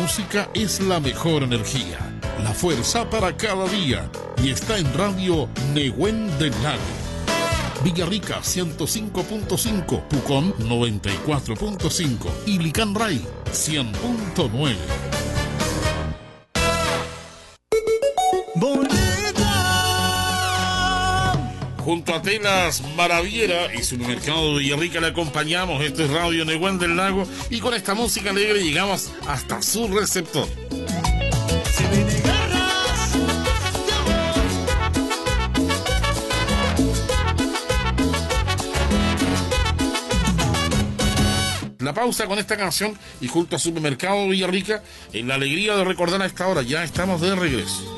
música es la mejor energía, la fuerza para cada día. Y está en Radio Nehuen del Lago. Villarrica 105.5, Pucón 94.5 y Licanray 100.9. Junto a Telas Maraviera y Supermercado de Villarrica le acompañamos. Esto es Radio Nehuen del Lago y con esta música alegre llegamos hasta su receptor. La pausa con esta canción y junto a Supermercado Villarrica, en la alegría de recordar a esta hora, ya estamos de regreso.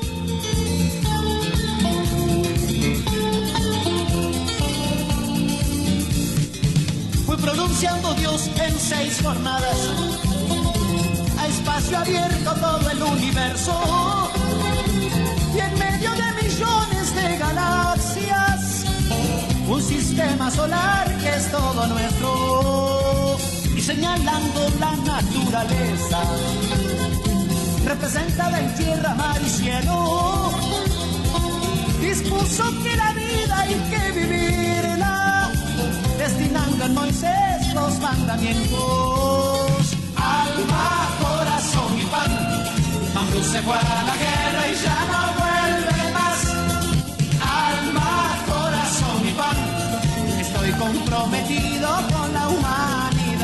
Fue pronunciando Dios en 6 jornadas, a espacio abierto todo el universo, y en medio de millones de galaxias, un sistema solar que es todo nuestro. Y señalando la naturaleza, representada en tierra, mar y cielo, dispuso que la vida hay que vivirla, destinando en Moisés los mandamientos. Alma, corazón y pan, Mambrú se fue a la guerra y ya no vuelve más. Alma, corazón y pan, estoy comprometido con la humanidad.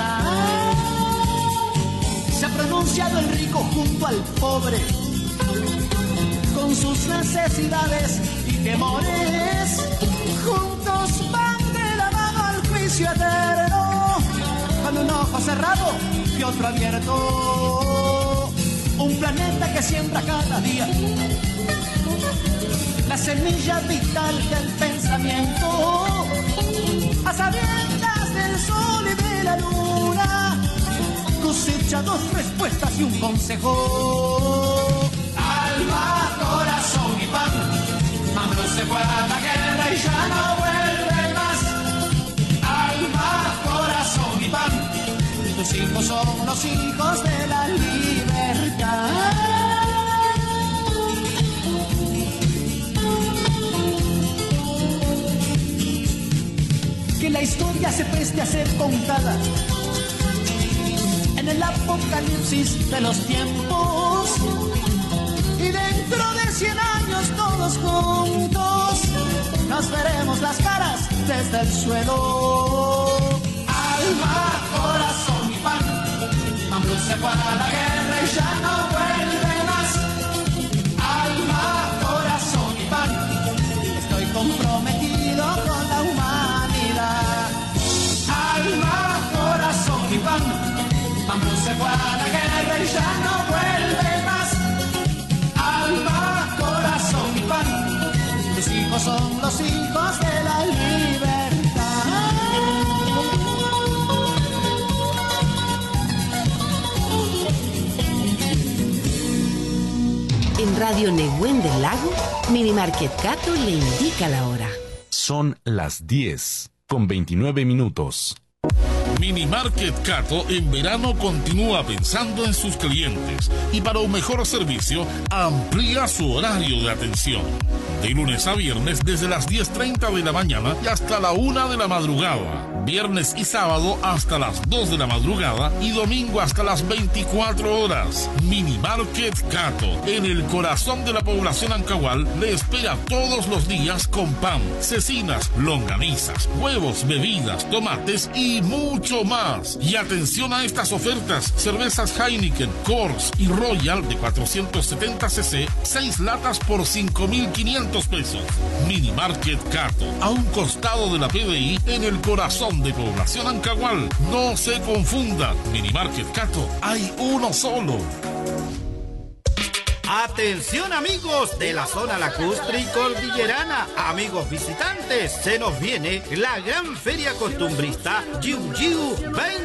Se ha pronunciado el rico junto al pobre, con sus necesidades y temores. Juntos van de la mano al juicio eterno, con un ojo cerrado y otro abierto. Un planeta que siembra cada día la semilla vital del pensamiento, a sabiendas del sol y de la luna, cosecha 2 respuestas y un consejo. Alma, corazón y pan, Mambrú se fue a la guerra y ya no vuelve más. Alma, corazón y pan, tus hijos son los hijos de la libertad. Que la historia se preste a ser contada en el apocalipsis de los tiempos, y dentro de 100 años todos juntos nos veremos las caras desde el suelo. Alma, corazón y pan, Mambrú se fue a la guerra y ya no vuelve más. Alma, corazón y pan, estoy comprometido con la humanidad. Alma, corazón y pan, Mambrú se fue a la guerra y ya no vuelve más. Alma, corazón y pan, tus hijos son los hijos de la libertad. En Radio Nehuen del Lago, Minimarket Cato le indica la hora. Son las 10:29. Minimarket Cato en verano continúa pensando en sus clientes y para un mejor servicio amplía su horario de atención. De lunes a viernes desde las 10:30 de la mañana y hasta la 1 de la madrugada. Viernes y sábado hasta las 2 de la madrugada y domingo hasta las 24 horas. Minimarket Cato, en el corazón de la población Ancahual, le espera todos los días con pan, cecinas, longanizas, huevos, bebidas, tomates y mucho más. Y atención a estas ofertas: cervezas Heineken, Coors y Royal de 470 cc, 6 latas por 5.500 pesos. Minimarket Cato, a un costado de la PDI, en el corazón de población Ancahual. No se confunda, Minimarket Cato, hay uno solo. Atención amigos de la zona lacustre y cordillerana, amigos visitantes, se nos viene la gran feria costumbrista Yiu Yiu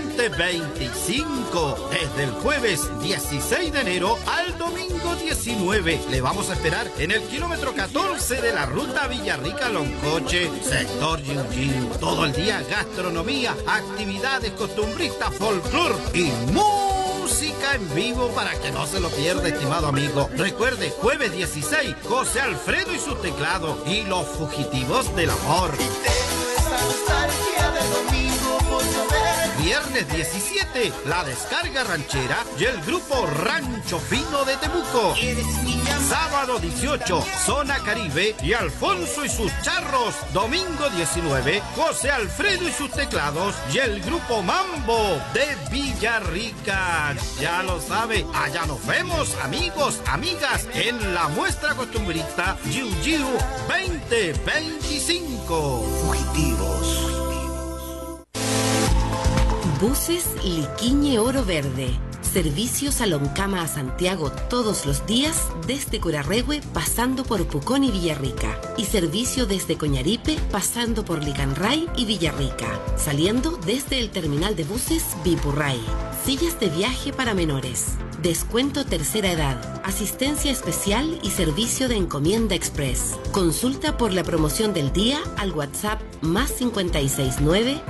2025, desde el jueves 16 de enero al domingo 19. Le vamos a esperar en el kilómetro 14 de la ruta Villarrica-Loncoche, sector Yiu Yiu. Todo el día gastronomía, actividades costumbristas, folclor y música toca en vivo para que no se lo pierda, estimado amigo. Recuerde, jueves 16, José Alfredo y su teclado y los fugitivos del amor. Viernes 17, la descarga ranchera y el grupo Rancho Fino de Temuco. Sábado 18, Zona Caribe y Alfonso y sus charros. Domingo 19, José Alfredo y sus teclados y el grupo Mambo de Villarrica. Ya lo sabe, allá nos vemos, amigos, amigas, en la muestra costumbrista Jiu Jiu 2025. Fugitivos. Buses Liquiñe Oro Verde. Servicios a Loncama a Santiago todos los días desde Curarrehue pasando por Pucón y Villarrica. Y servicio desde Coñaripe pasando por Licanray y Villarrica. Saliendo desde el terminal de buses Vipurray. Sillas de viaje para menores. Descuento tercera edad. Asistencia especial y servicio de encomienda express. Consulta por la promoción del día al WhatsApp más 569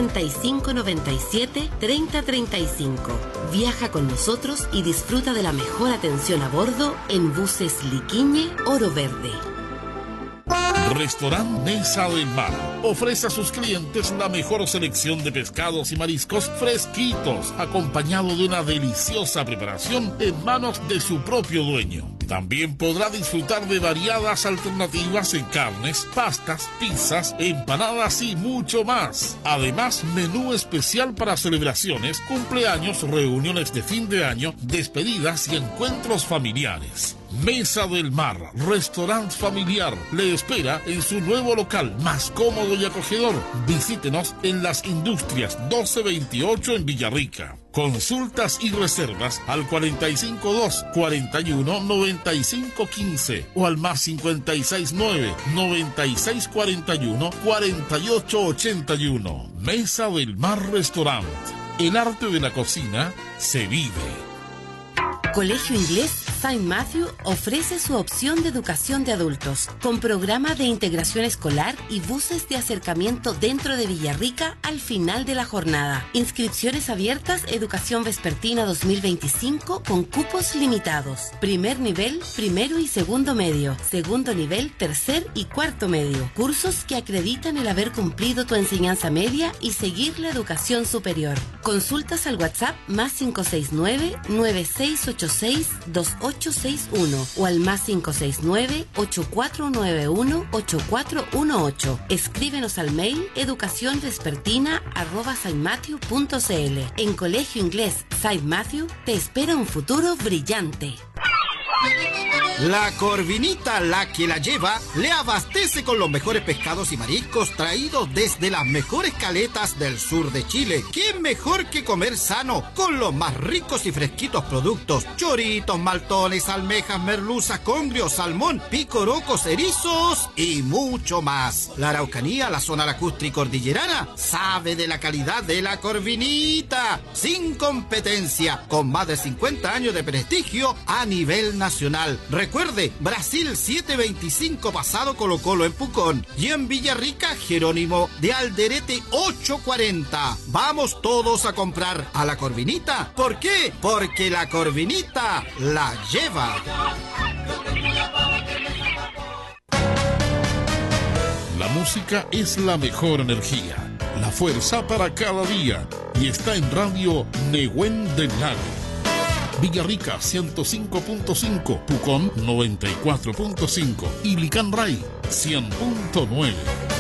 6597 3035. Viaja con nosotros y disfruta de la mejor atención a bordo en Buses Liquiñe Oro Verde. Restaurant Mesa del Mar ofrece a sus clientes la mejor selección de pescados y mariscos fresquitos, acompañado de una deliciosa preparación en manos de su propio dueño. También podrá disfrutar de variadas alternativas en carnes, pastas, pizzas, empanadas y mucho más. Además, menú especial para celebraciones, cumpleaños, reuniones de fin de año, despedidas y encuentros familiares. Mesa del Mar, restaurante familiar, le espera en su nuevo local, más cómodo y acogedor. Visítenos en Las Industrias 1228 en Villarrica. Consultas y reservas al 452-41-9515 o al más 569-9641-4881. Mesa del Mar Restaurant. El arte de la cocina se vive. Colegio Inglés St. Matthew ofrece su opción de educación de adultos, con programa de integración escolar y buses de acercamiento dentro de Villarrica al final de la jornada. Inscripciones abiertas, educación vespertina 2025 con cupos limitados. Primer nivel, primero y segundo medio. Segundo nivel, tercer y cuarto medio. Cursos que acreditan el haber cumplido tu enseñanza media y seguir la educación superior. Consultas al WhatsApp más 569-9686-2861 o al más 569-8491-8418. Escríbenos al mail educacionvespertina@saintmatthew.cl. En Colegio Inglés St. Matthew te espera un futuro brillante. La Corvinita, la que la lleva, le abastece con los mejores pescados y mariscos traídos desde las mejores caletas del sur de Chile. ¿Qué mejor que comer sano con los más ricos y fresquitos productos? Choritos, maltones, almejas, merluzas, congrios, salmón, picorocos, erizos y mucho más. La Araucanía, la zona lacustre y cordillerana, sabe de la calidad de la Corvinita. Sin competencia, con más de 50 años de prestigio a nivel nacional. Recuerde, Brasil 725 pasado Colo Colo en Pucón y en Villarrica Jerónimo de Alderete 840. Vamos todos a comprar a la Corvinita. ¿Por qué? Porque la Corvinita la lleva. La música es la mejor energía, la fuerza para cada día y está en Radio Nehuen del Lago. Villarrica 105.5, Pucón 94.5 y Licanray 100.9.